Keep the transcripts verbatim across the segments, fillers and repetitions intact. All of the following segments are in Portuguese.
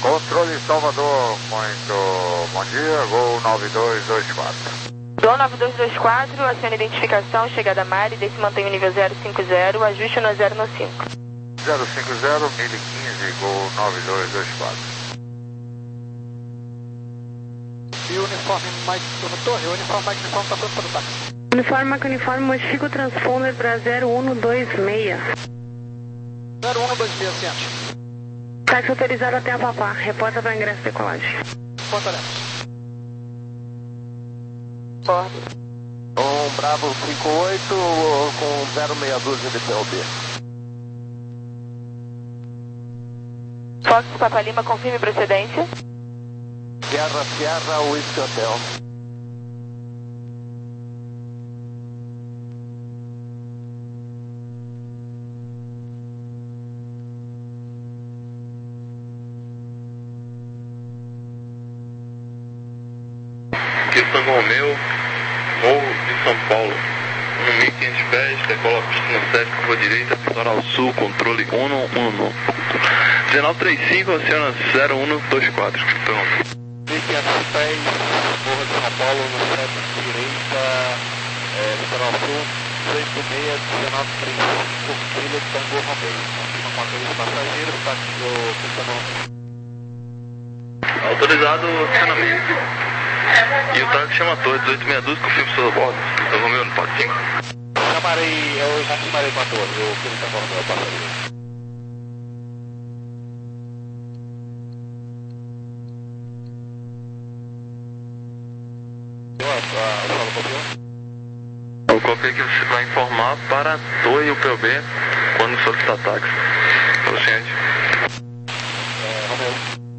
Controle Salvador, muito bom dia, Gol nove dois dois quatro. Gol nove dois dois quatro, acione identificação, chegada a Mari, desse mantém o nível zero cinco zero, ajuste no zero no cinco. zero cinco zero, mil e quinze, Gol nove dois dois quatro. E o uniforme Mike, Torre, o uniforme Mike uniforme está pronto para o táxi. Uniforme Mike uniforme, modifica o transponder para zero um dois seis. zero um dois seis, ciente. Táxi autorizado até a Papá, reporta para ingresso e decolagem. Contaremos. Bordo. Um Bravo cinco oito com zero meia dúzia de P O B. Fox Papa Lima, confirme procedência. Guerra Sierra, Whisky Hotel. Aqui Tango Romeu, Morro de São Paulo, um mil e quinhentos pés, decola pista sete, curva direita, litoral sul, controle um um um. dezenove trinta e cinco, aciona zero um dois quatro. Pronto. mil e quinhentos pés, Morro de São Paulo, no sete, direita, é, litoral sul, seis seis, dezenove trinta e cinco, trilha de Tango Romeu. Confirma com aqueles passageiros, táxi do Tango Romeu. Autorizado o acionamento. E o táxi chama a torre dezoito sessenta e dois, confirma seus bordos. Tango Romeu no pode cinco. Chamarei, eu já chamarei com a torre, o que ele Tango Romeu, passageiro. O copia que você vai informar para a torre e o P O B quando solicitar táxi. Proceede. É, Romeu.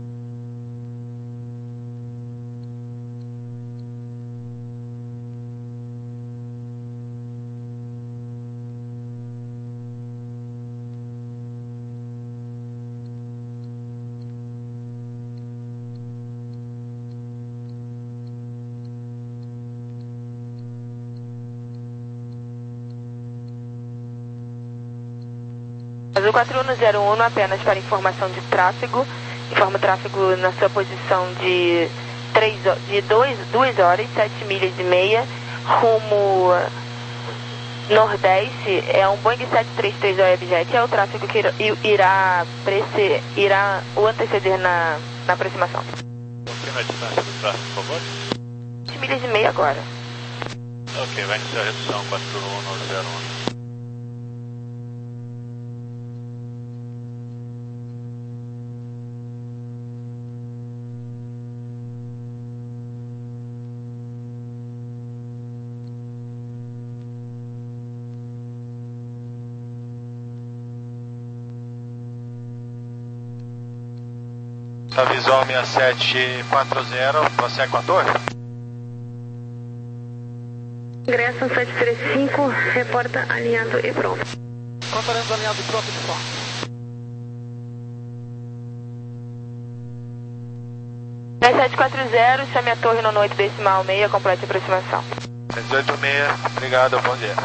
Azul quatro um zero um, apenas para informação de tráfego. Informa o tráfego na sua posição de, três, de duas horas, sete milhas e meia, rumo nordeste. É um Boeing sete três três Webjet. É o tráfego que irá, prece, irá o anteceder na, na aproximação. Confirma a distância do tráfego, por favor. sete milhas e meia agora. Ok, vai iniciar a redução quatro um zero um. Da visual seis sete quatro zero, prossegue com a torre. Ingresso sete três cinco, reporta alinhado e pronto. Contaremos alinhado e pronto de forma. dez sete quatro zero, chame a torre no oito decimal seis, complete a aproximação. dezoito seis, obrigado, bom dia.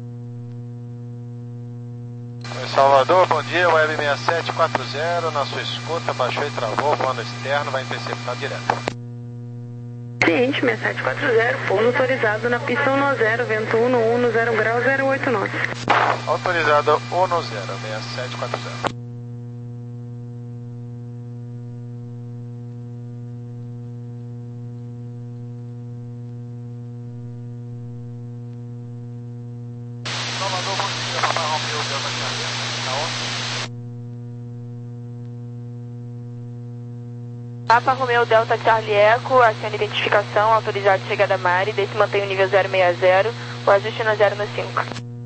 Salvador, bom dia, Web seis sete quatro zero, na sua escuta, baixou e travou, voando externo, vai interceptar direto. Cliente seis sete quatro zero, pouso autorizado na pista um zero, vento um um, zero grau, zero oito nove. Autorizado um zero, seis sete quatro zero. Salvador, bom dia, Papa Romeu, Delta Charlie, tá on? Papa Romeu Delta Charlie Eco, acione identificação, autorizado chegada a Mari, desse mantém o nível zero seis zero, o ajuste no zero no cinco.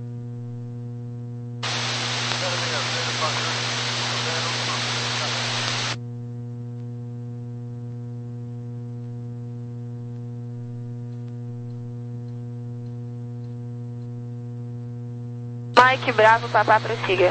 Mike Bravo, Papá, prossiga.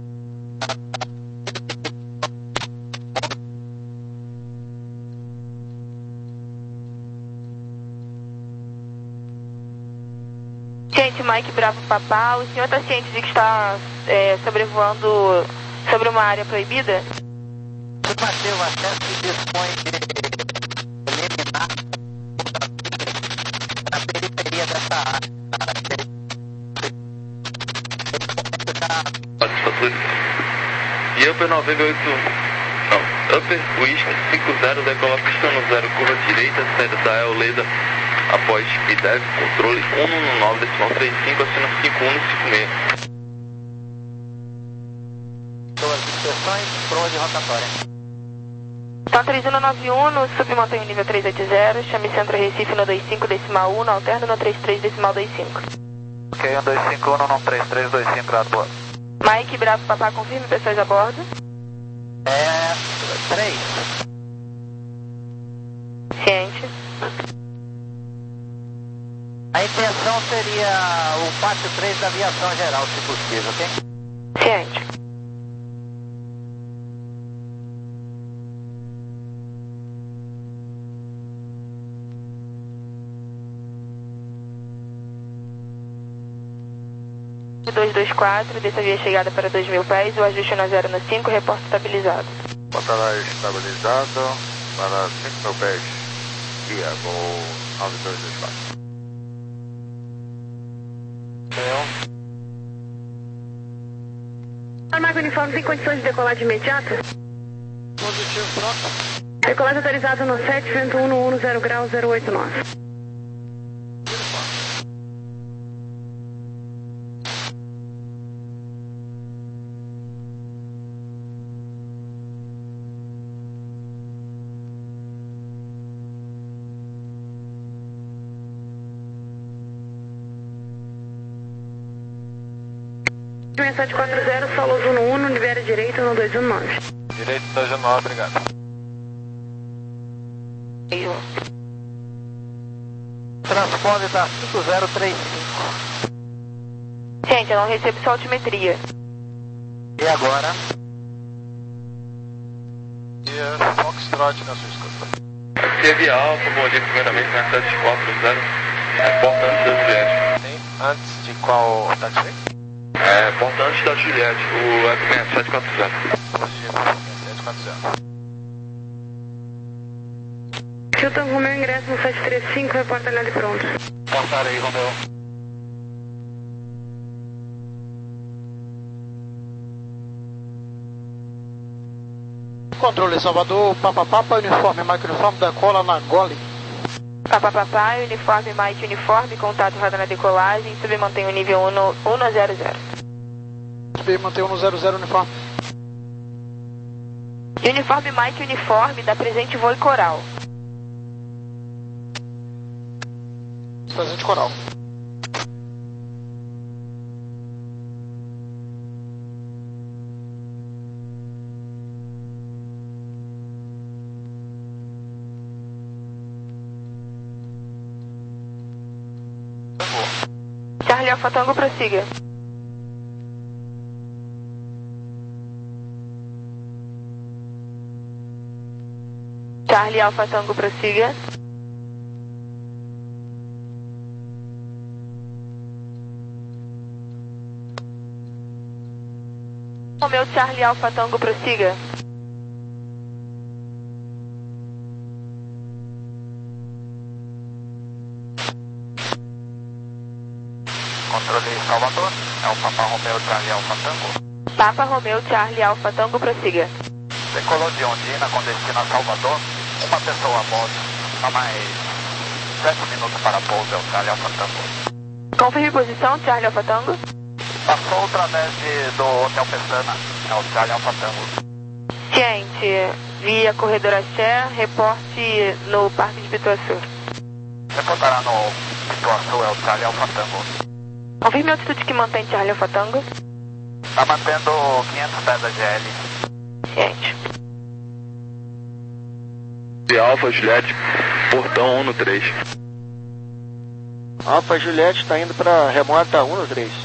Gente, Mike Bravo, Papá, o senhor está ciente de que está é, sobrevoando sobre uma área proibida? Mateus, acesso que dispõe de eliminar na periferia dessa área. E Upper noventa e oito, não, Upper Whisky cinco zero, decola pista no zero, curva direita, saída da Eoleda, após que deve, controle um um nove, decimal três cinco, acima cinco um cinco seis. Duas inspeções, prova de rotatória. Então três um nove um, no submontanha nível trezentos e oitenta, chame centro Recife no dois cinco decimal um, no alterno no trinta e três decimal vinte e cinco. Ok, um dois cinco um no trinta e três vinte e cinco, grado boa. Mike, Bravo, Papá, confirme pessoas a bordo. É. três. Ciente. A intenção seria o pátio três da aviação geral, se possível, ok? Ciente. dois dois quatro, dessa via chegada para dois mil pés, o ajuste no zero no cinco, reporte estabilizado. Portará estabilizado para cinco mil pés, via voo nove dois dois quatro. Armado uniforme tem condições de decolar de imediato? Positivo, pronto. Decolagem autorizado no sete, vento um no um, zero grau, zero oito nove. seis sete quatro zero, solo no um, libera direito no dois um nove. Direito dois um nove, obrigado. Transponder da cinco zero três cinco. Gente, eu não recebo sua altimetria. E agora? E Foxtrot na sua escuta. Aqui é Via Alfa, bom dia primeiramente na sete quatro zero, é porta antes da Juliette. Sim, antes de qual táxi? É, porta antes da Juliette, o F seis sete quatro zero. Positivo, sete quatro zero. Hilton Romeu, ingresso no sete três cinco, reporta ali pronto. Portar aí, Romeu. Controle Salvador, Papa Papa, uniforme, Mike uniforme, decola na Gole. Papa Papai, uniforme Mike uniforme, contato roda na decolagem, submantém o nível um no zero zero. Submantém um no zero zero uniforme. Uniforme Mike uniforme, dá presente voo e coral. Presente coral. Charlie Alfa Tango, prossiga. Charlie Alfa Tango, prossiga. Romeu Charlie Alfa Tango, prossiga. Controle Salvador, é o Papa Romeu Charlie Alfa Tango. Papa Romeu Charlie Alfa Tango, prossiga. Decolou de Ondina com destino a Salvador, uma pessoa a bordo, a mais sete minutos para pouso, é o Charlie Alfa Tango. Confirme posição, Charlie Alfa Tango. Passou através de, do Hotel Pestana, é o Charlie Alfa Tango. Ciente, via Corredor Axé, reporte no Parque de Pituaçu. Reportará no Pituaçu, é o Charlie Alfa Tango. Confirme a altitude que mantém Charlie Alfa Tango. Está mantendo quinhentos pés da G L. Ciente. Via Alfa Juliette, portão um no três. Alfa Juliette está indo para remota um no três.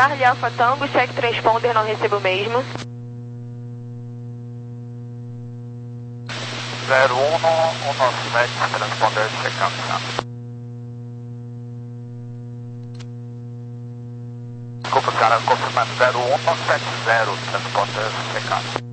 Charlie Alpha Tango, check transponder, não recebo o mesmo. zero um um sete, transponder checando. Desculpa, cara, confirmando zero um sete zero, transponder checando.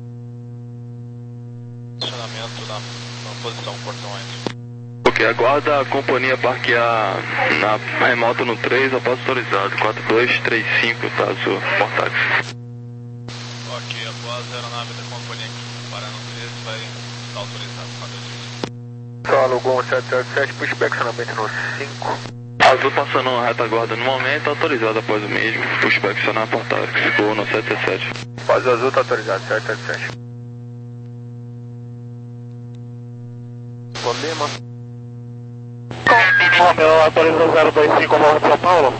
Posicionamento na, na posição Portão Oeste. Ok, aguarda a companhia parquear na remota no três, após autorizado. quatro dois três cinco, tá, Azul, Portax. Ok, após a aeronave da companhia aqui parar no três, vai estar autorizado. quatro dois. Solo Gol sete sete sete, pushback acionamento no cinco. Azul passando a retaguarda no momento, autorizado após o mesmo. Pushback acionar Portax, Gol no sete sete sete. Paz Azul tá autorizado, sete sete sete. Lima. Romeu autoriza zero dois cinco, Morro de São Paulo.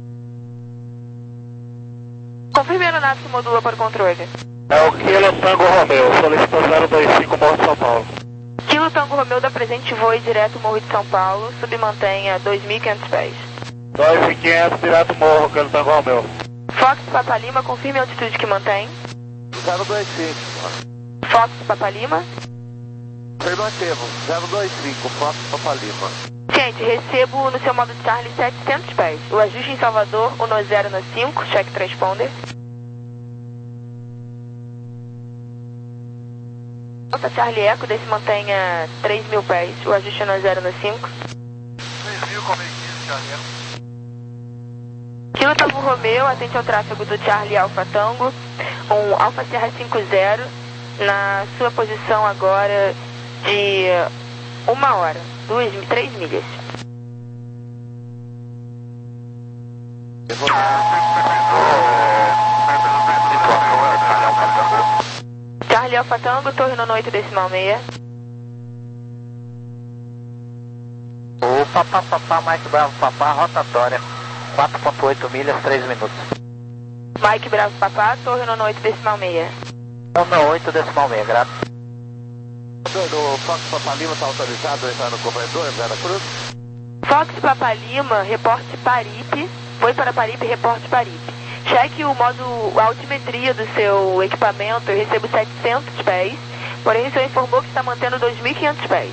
Confirme a aeronave que modula para o controle. É o Kilo Tango Romeu, solicitou zero dois cinco, Morro de São Paulo. Kilo Tango Romeu da presente voe direto Morro de São Paulo, submantenha dois mil e quinhentos pés. dois mil e quinhentos, direto Morro, Kilo Tango Romeu. Fox Papa Lima, confirme a altitude que mantém. zero dois cinco. Fox Papa Lima. Afirmativo, zero dois cinco, Fox Papa Lima. Gente, recebo no seu modo Charlie setecentos pés. O ajuste em Salvador, o no zero no cinco, check transponder. Alta Charlie Echo, desse mantenha três mil pés. O ajuste no zero no cinco. três mil, como é que Charlie Echo? Kilo Tango Romeu, atente ao tráfego do Charlie Alpha Tango. Um Alpha Sierra cinco zero, na sua posição agora de uma hora, duas, três milhas. Charlie Alpha Tango, torre no oito decimal seis. O Papá Papá, Mike Bravo Papá, rotatória, quatro ponto oito milhas, três minutos. Mike Bravo Papá, torre no oito decimal seis. um no oito decimal seis, graças. O Fox Papa Lima está autorizado a entrar no corredor, Vera Cruz? Fox Papa Lima, reporte Paripe. Foi para Paripe, reporte Paripe. Cheque o modo, a altimetria do seu equipamento. Eu recebo setecentos pés. Porém, o senhor informou que está mantendo dois mil e quinhentos pés.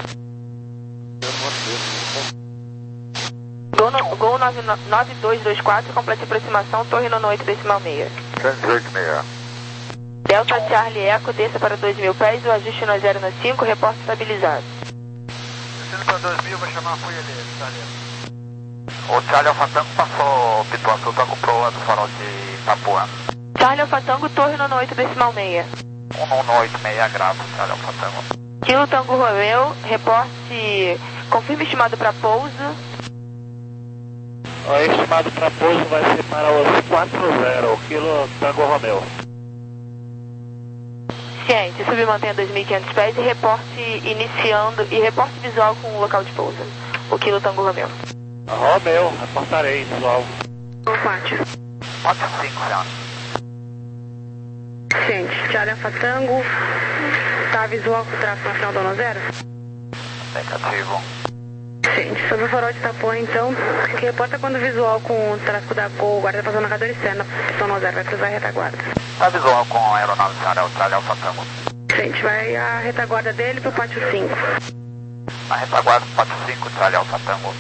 Gol, no, Gol nove dois dois quatro, completa aproximação, torre no oito decimal seis. trezentos e oito seis. Delta Charlie Echo, desça para dois mil pés, o ajuste no zero no cinco, reporte estabilizado. Descendo para dois mil, vai chamar a folha dele, Charlie. O Charlie Alpha Tango passou Pituaçu, tá com proa do farol de Itapuã. Charlie Alpha Tango, torre no oito decimal seis. um um oito seis, gravo, Charlie Alpha Tango. Kilo Tango Romeu, reporte, confirme estimado para pouso. O estimado para pouso vai ser para os quatro zero, Kilo Tango Romeu. Ciente, submantenha dois mil e quinhentos pés e reporte iniciando, e reporte visual com o local de pouso. O Kilo Tango Romeu. Romeu, reportarei visual. quatro. quatro cinco, senhor. Ciente, Charlie Alpha Tango, tá visual com o tráfego na final do ano zero? Negativo. Ciente, sobre o farol de Itapuã, então, que reporta quando visual com o tráfego da Gol, guarda passando na cadora externa, posição no zero, vai cruzar a retaguarda. Tá visual com a aeronave Charlie, Charlie Alpha Tango. Ciente, vai a retaguarda dele pro pátio cinco. Na retaguarda quatro cinco, Charlie Alpha Tango.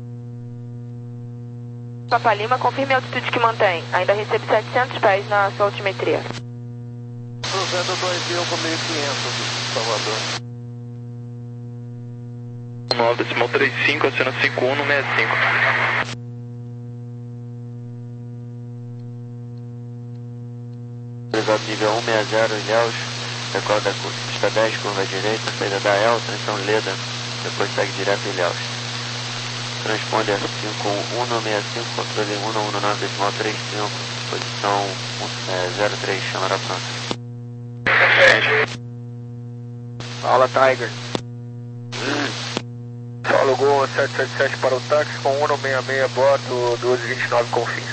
Papa Lima, confirme a altitude que mantém. Ainda recebe setecentos pés na sua altimetria. Cruzando dois mil com mil e quinhentos, Salvador. nove decimal trinta e cinco, acena cinco um no sessenta e cinco. Autorizado nível um sessenta, Ilhéus, decola da pista dez, curva direita, saída da E L, transição Leda, depois segue direto Ilhéus. Transponder cinco um no sessenta e cinco, controle um um nove decimal trinta e cinco, posição zero três, chamada França. Fala, Tiger. Solo Gol sete sete sete para o táxi com um no sessenta e seis, bordo doze vinte e nove com fins.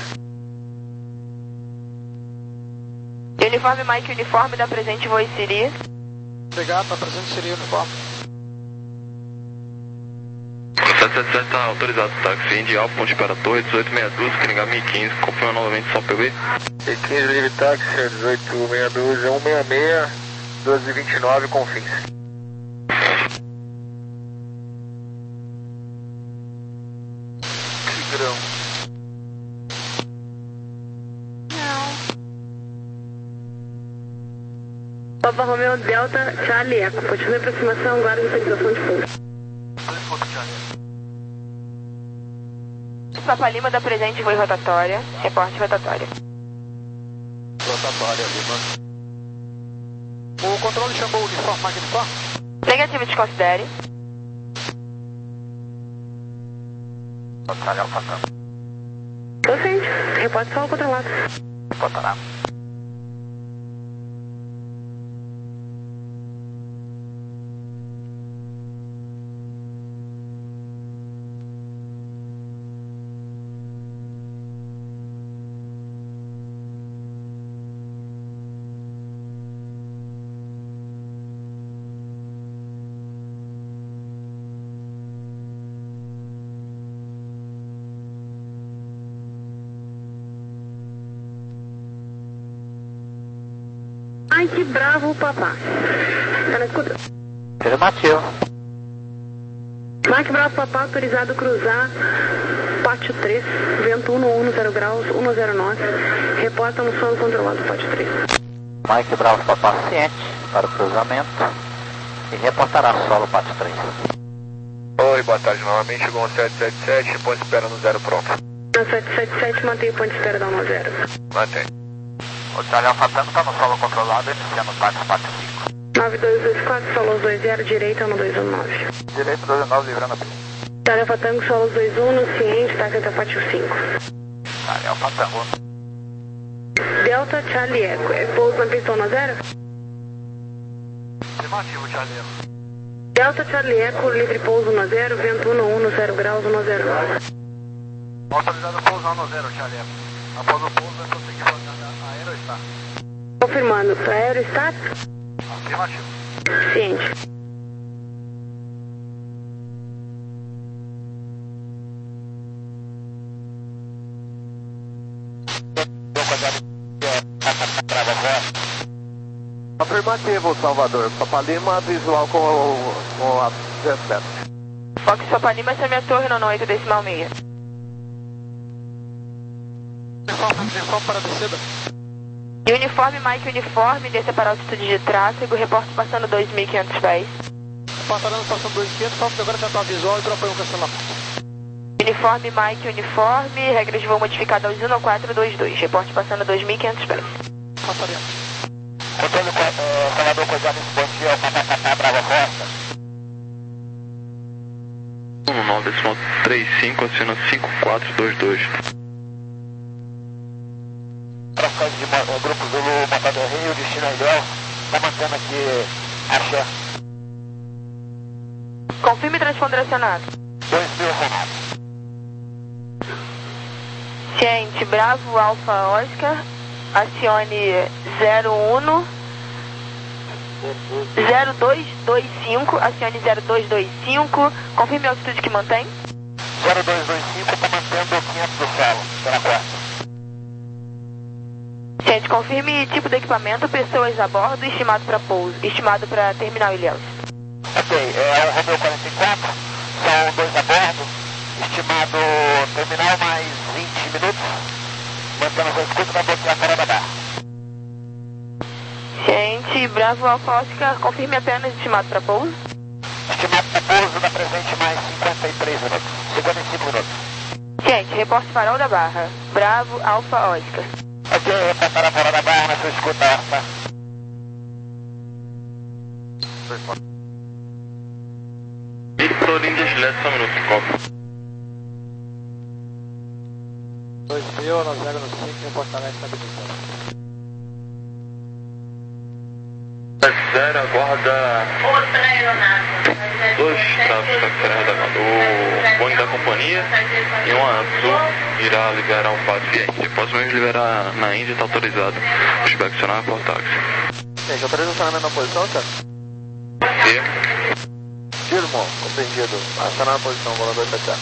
Uniforme Mike, uniforme da presente voe Siri. Obrigado, da presente Siri, uniforme. sete setenta e sete está autorizado o táxi. Indy Alfa, ponte para a torre, dezoito sessenta e dois, Coringá mil e quinze. Confirma novamente só P B. E quinze livre táxi, dezoito sessenta e dois, cento e sessenta e seis, doze vinte e nove, com fins. Tigrão. Papa Romeo Delta, Charlie Eco. Continue a aproximação, guarda a localização de fundo. Papa Lima da presente, voo rotatória. Reporte rotatória. Rotatória, Lima. O controle chamou o uniforme magniforme? Negativo, desconsidere. Rotatória Alfa Tango. Docente, reporte solo controlado. Reportará. Mike Bravo, papá. Tá na escuta? Afirmativo. Mike Bravo, papá, autorizado a cruzar pátio três, vento cento e dez graus, cento e nove. Reporta no solo controlado, pátio três. Mike Bravo, papá, ciente para o cruzamento e reportará solo pátio três. Oi, boa tarde, novamente chegou um sete sete sete, ponto de espera no zero pronto. Na sete sete sete, mantém o ponto de espera da um zero. Mantém. O Charlie Alfa Tango está no solo controlado, iniciando o táxi quatro cinco. nove dois dois quatro, solos dois zero, direita no dois um nove. Direito dois nove, livrando a pista. Charlie Alfa Tango, solos dois um, no ciente, táxi até pátio cinco. Charlie Alfa Tango. Delta, Charlie Eco. É pouso na pista um zero? Afirmativo, Charlie Eco. Delta, Charlie Eco, livre pouso um zero, vento cento e dez graus, cento e zero. Autorizado pouso um zero, Charlie Eco. Após o pouso, é prosseguir para aerostar. Confirmando, para aerostar? Afirmativo. Ciente. Afirmativo, Salvador. Papa Lima, visual com, o, com a dezessete. Fox Papa Lima, essa é a minha torre no oito decimal meia. Uniforme para a descida. E uniforme, Mike uniforme, desça para altitude de tráfego, reporte passando dois mil e quinhentos pés. Reportarando passando dois mil e quinhentos, falta agora tentar visual e tropa um cancelamento. Uniforme, Mike uniforme, regras de voo modificada ao um quatro dois dois, reporte passando dois mil e quinhentos pés. Passaria. Controle uh, Salvador Coisado, bom dia, o Papapá Brava Costa. um nove três cinco, acena cinco quatro dois dois. Trações de uh, Grupo Zulu, Matador Rio, destino a Ilhéus, está mantendo aqui Axé. Confirme transponder acionado. dois mil Renato. Ciente, Bravo, Alfa, Oscar, acione zero um zero dois dois cinco, acione zero dois dois cinco, confirme a altitude que mantém. zero dois dois cinco, está mantendo quinhentos do solo, pela costa. Ciente, confirme tipo de equipamento, pessoas a bordo, estimado para pouso, estimado para terminal Ilhéus. Ok, é o Romeo quarenta e quatro, são dois a bordo, estimado terminal mais vinte minutos, mantendo a escuta para bloquear fora da barra. Ciente, Bravo, Alfa, Oscar, confirme apenas estimado para pouso. Estimado para pouso da presente mais cinquenta e três minutos, cinquenta e cinco minutos. Ciente, reporte farol da barra, Bravo, Alfa, Oscar. Ok, reportar fora da barra na sua escuta, Alfa. Vitor India Gillette, só um minuto, copo. dois mil, nove zero cinco, reportará estabilizado. zero, aguarda dois tráficos para ser arredondado. O Boeing da companhia e um azul irá liberar um passe via Índia. Posso mesmo liberar na Índia, está autorizado. Inspeccionar por táxi. Gente, autoriza o estacionamento na posição, cara? E Confirmo, compreendido. Acionar a posição, voador sete zero.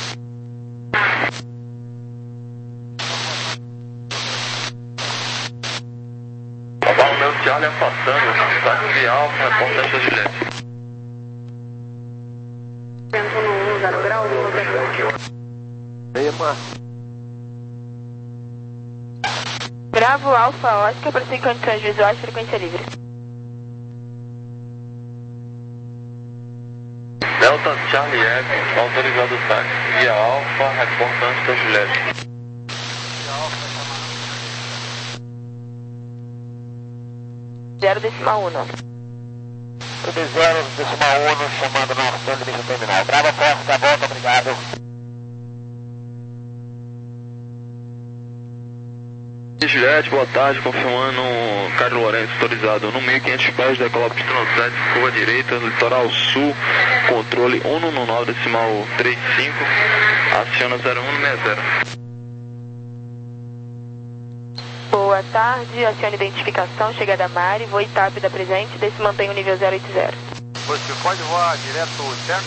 O meu Charlie afastando, táxi Alfa, reportagem da Juliette. Vento no zero grau, Lima. Bravo, Alfa, Oscar, para sem condições visuais, frequência livre. Delta Charlie F, autorizado o táxi via Alfa, reportante da Juliette. Zero decimal uno. Tudo zero decimal uno, chamando na ação de limite terminal. Brava, forte, da volta, obrigado. Juliette, boa tarde, confirmando Carlos Lourenço, autorizado no mil e quinhentos pés, decola pista sete, curva direita, litoral sul, controle um um nove decimal trinta e cinco, aciona zero um seis zero. Boa tarde, acione identificação, chegada a Mari, voo Itap da presente, desse mantém o nível zero oito zero. Você pode voar direto externo?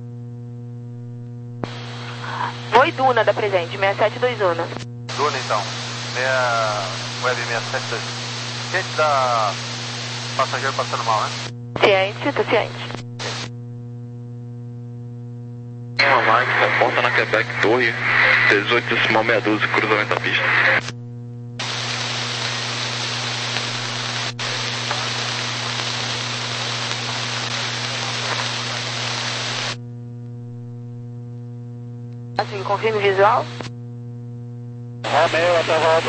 Voo Duna da presente, seis sete dois um. Duna então. Meia... Web seis sete dois. Ciente da... passageiro passando mal, né? Ciente, tô ciente. Uma Mike, reporta na Quebec Torre, dezoito decimal seis doze, cruzamento da pista. Assim, confirme visual. Romeu, até volta.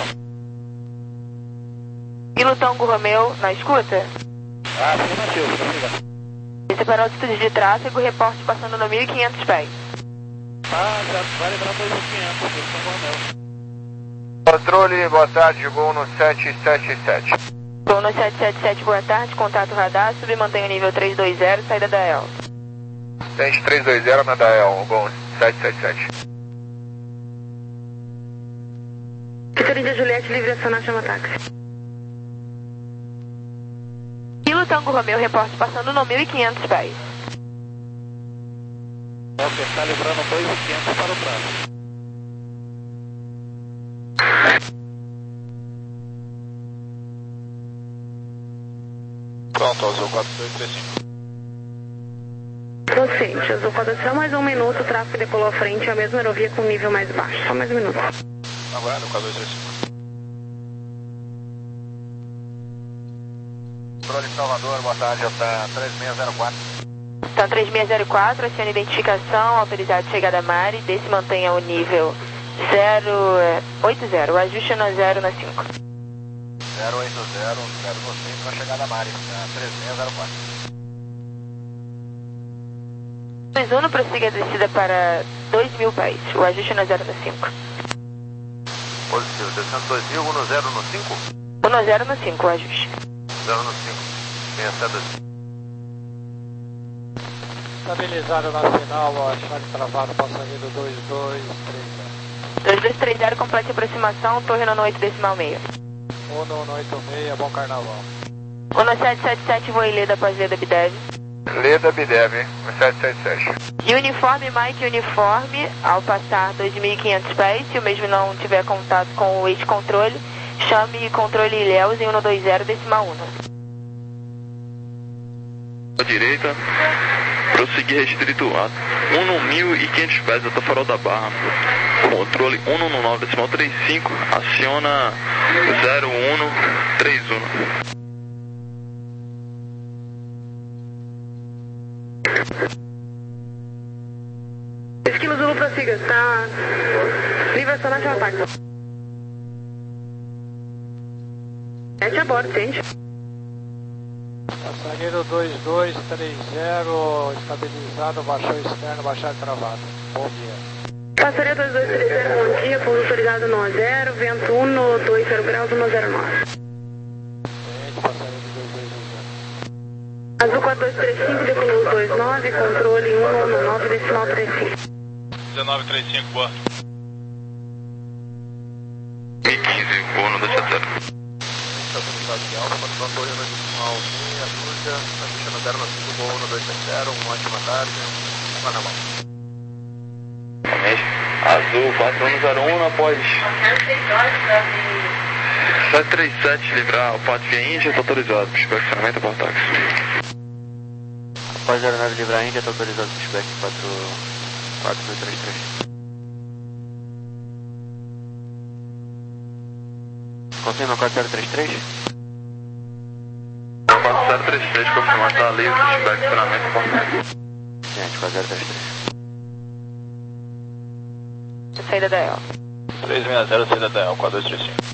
Kilo Tango Romeu, na escuta? Ah, afirmativo, prossiga. Esse para altitude de tráfego, reporte passando no mil e quinhentos pés. Ah, já vai lembrar dois mil e quinhentos, Kilo Tango Romeu. Controle, boa tarde, voo no sete sete sete. Voo no sete sete sete, boa tarde, contato radar, submantém o nível três dois zero, saída da E L. Tente três dois zero na Dael, bom, sete sete sete. Vitória de Juliette, livre acionar, chama táxi. Kilo Tango Romeu, reporte passando no mil e quinhentos pés. Ok, está livrando dois mil e quinhentos para o trânsito. Pronto, Azul quatro dois três cinco. Docente, Azul quatro só mais um minuto, o tráfego decolou à frente, a mesma aerovia com nível mais baixo. Só mais um minuto. Aguardo, quatro dois três cinco. Controle Salvador, boa tarde, está três seis zero quatro. Então, três seis zero quatro, acione identificação, autorizado chegada a Mari, desse mantenha o nível zero oito zero, o ajuste na zero na cinco. zero oito zero, zero cinco para chegada a Mari, três seis zero quatro. dois um, prossiga a descida para dois mil pés, o ajuste na zero na cinco. Positivo, descendo dois mil, um no zero no cinco? um no zero no cinco, o ajuste. zero no cinco, seis sete dois. Estabilizado na final, ó, chave travado, passageiro dois dois três zero. dois dois três zero, complete aproximação, torre no oito decimal meio. um no oito seis, bom carnaval. um no sete sete sete, voo Leda após Leda Bidev. Leda Bidev, sete sete sete. E uniforme, Mike uniforme, ao passar dois mil e quinhentos pés, se o mesmo não tiver contato com o eixo controle, chame controle Ilhéus em um dois zero decimal um. À direita, prosseguir restrito a um no mil e quinhentos pés até o farol da Barra. Controle um no nove decimal trinta e cinco, aciona zero um três um. Esquilo Zulu, prossiga, tá? Livre acionar, chama táxi. Sete a bordo, gente. Passageiro dois dois três zero, estabilizado, baixou externo, baixar travado. Bom dia. Passaria dois dois três zero, bom dia, pouso autorizado no zero, vento um no dois zero graus, no zero nove. Gente, passageiro dois dois zero. Azul quatro dois três cinco, decolou dois nove, controle um no nove decimal trinta e cinco. dezenove trinta e cinco, boa. mil e quinze, voo no dois sete zero. Aqui Alfa, para torre na decimal meia dúzia, na ficha no zero nove cinco, Gol um dois sete zero, uma ótima tarde, vá na mão. Azul quatro um zero um, após sete três sete, livrar o Pato via Índia, está autorizado, inspecionamento por táxi. Após a aeronave livrar a Índia, está autorizado o spec quatro quatro três três. Confirma quatro zero três três? quatro zero três três, confirmado, está livre, inspecionamento por táxi. Gente, quatro zero três três. Saída da E L. três seis zero, saída da E L, quatro dois três cinco.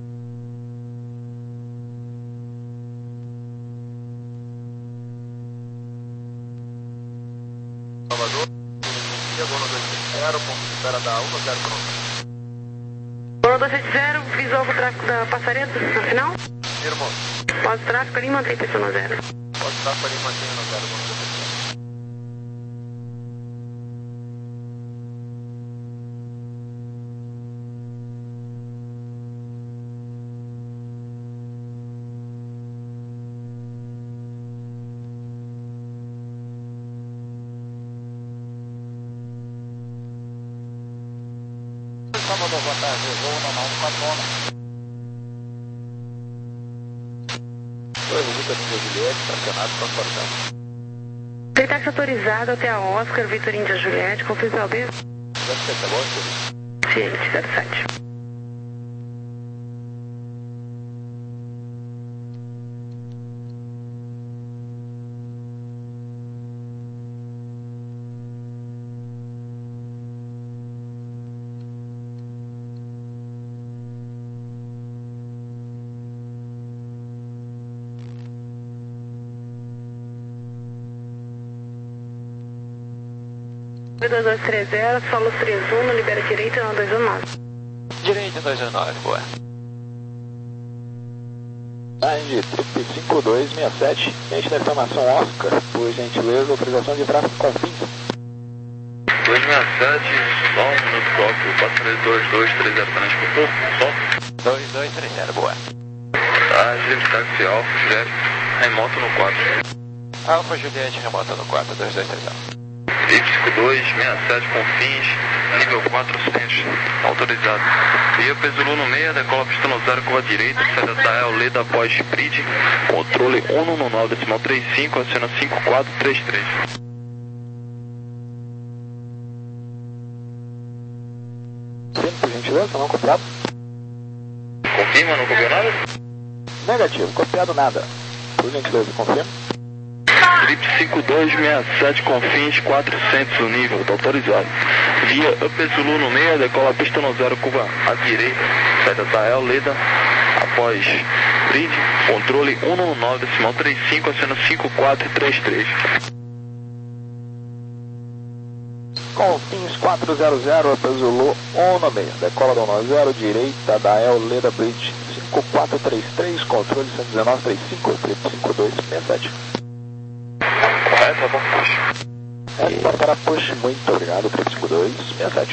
Salvador, Gol um dois sete zero, ponto de espera da um zero pronto. Gol dois sete zero, visual para o tráfego da Passaredo, no final. Irmão. Pós tráfego ali, mantém pessoa no zero. Pós tráfego ali, mantém no zero, Gol um dois sete zero. Salvador, boa tarde, voo normal no quatro um. Oi, Vitor Índia Juliette, estacionado, transportado. Tem táxi autorizado até a Oscar, Vitor Índia Juliette, confirma o B? zero sete, tá bom, senhor? Ciente, zero sete. dois dois três zero, solo três um, libera direita no dois um nove. Direita dois um nove, boa. Andy, trip cinco dois seis sete, gente da informação Oscar, por gentileza, autorização de tráfego com fins. dois seis sete, só um minuto próprio, quatro três dois dois três zero, transportou, só. dois dois três zero, boa. Tá, livre táxi Alfa, Juliette, remoto no quatro. Alfa Juliette, remota no quatro, dois dois três zero. cinco dois seis sete com fins, nível quatrocentos, autorizado. Via Pesulu no meio, decola pista no zero, curva direita, saída da E L, Leda após Bridge, controle um um nove, decimal trinta e cinco, acena cinco quatro três três. Sim, por gentileza, não copiado? Confirma, não copiou nada? Negativo, copiado nada. Por gentileza, confirma. Trip cinco dois seis sete com fins quatrocentos o nível, tá autorizado. Via Pesulu no meio, decola pista no zero, curva à direita, saída da E L, Leda, após Bridge, controle um um nove, decimal trinta e cinco, acena cinco quatro três três. Com fins quatro zero zero, Pesulu um no meio, decola do um zero, direita da E L, Leda Bridge, cinco quatro três três, controle cento e dezenove trinta e cinco, trip cinco dois seis sete. Correto, vamos push. É para push, muito obrigado, trip cinco dois seis sete.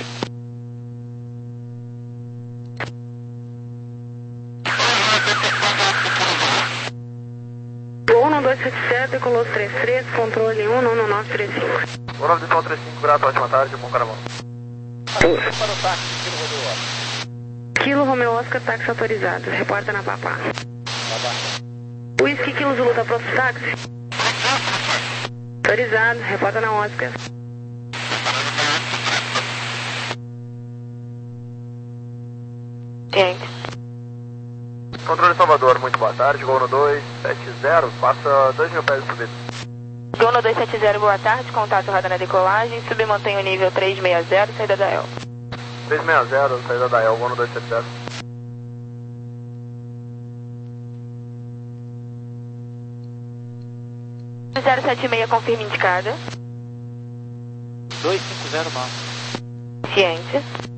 um dois sete zero, decolou três três, controle um um nove três cinco. um nove decimal trinta e cinco, grato, ótima tarde, bom carnaval. Para o táxi, Kilo Romeo Oscar. Kilo Romeo Oscar, táxi autorizado, reporta na Papá. Whisky Kilo Zulu, tá pronto pro táxi? Autorizado, reporta na Oscar. Gente. Controle Salvador, muito boa tarde, Gol no dois sete zero, passa dois mil pés de subida. Gol no dois sete zero, boa tarde, contato roda na decolagem, submantém o nível três seis zero, saída da E L. três seis zero, saída da E L, Gol no dois sete zero. zero sete seis, confirma indicada. dois cinco zero, máximo. Ciente.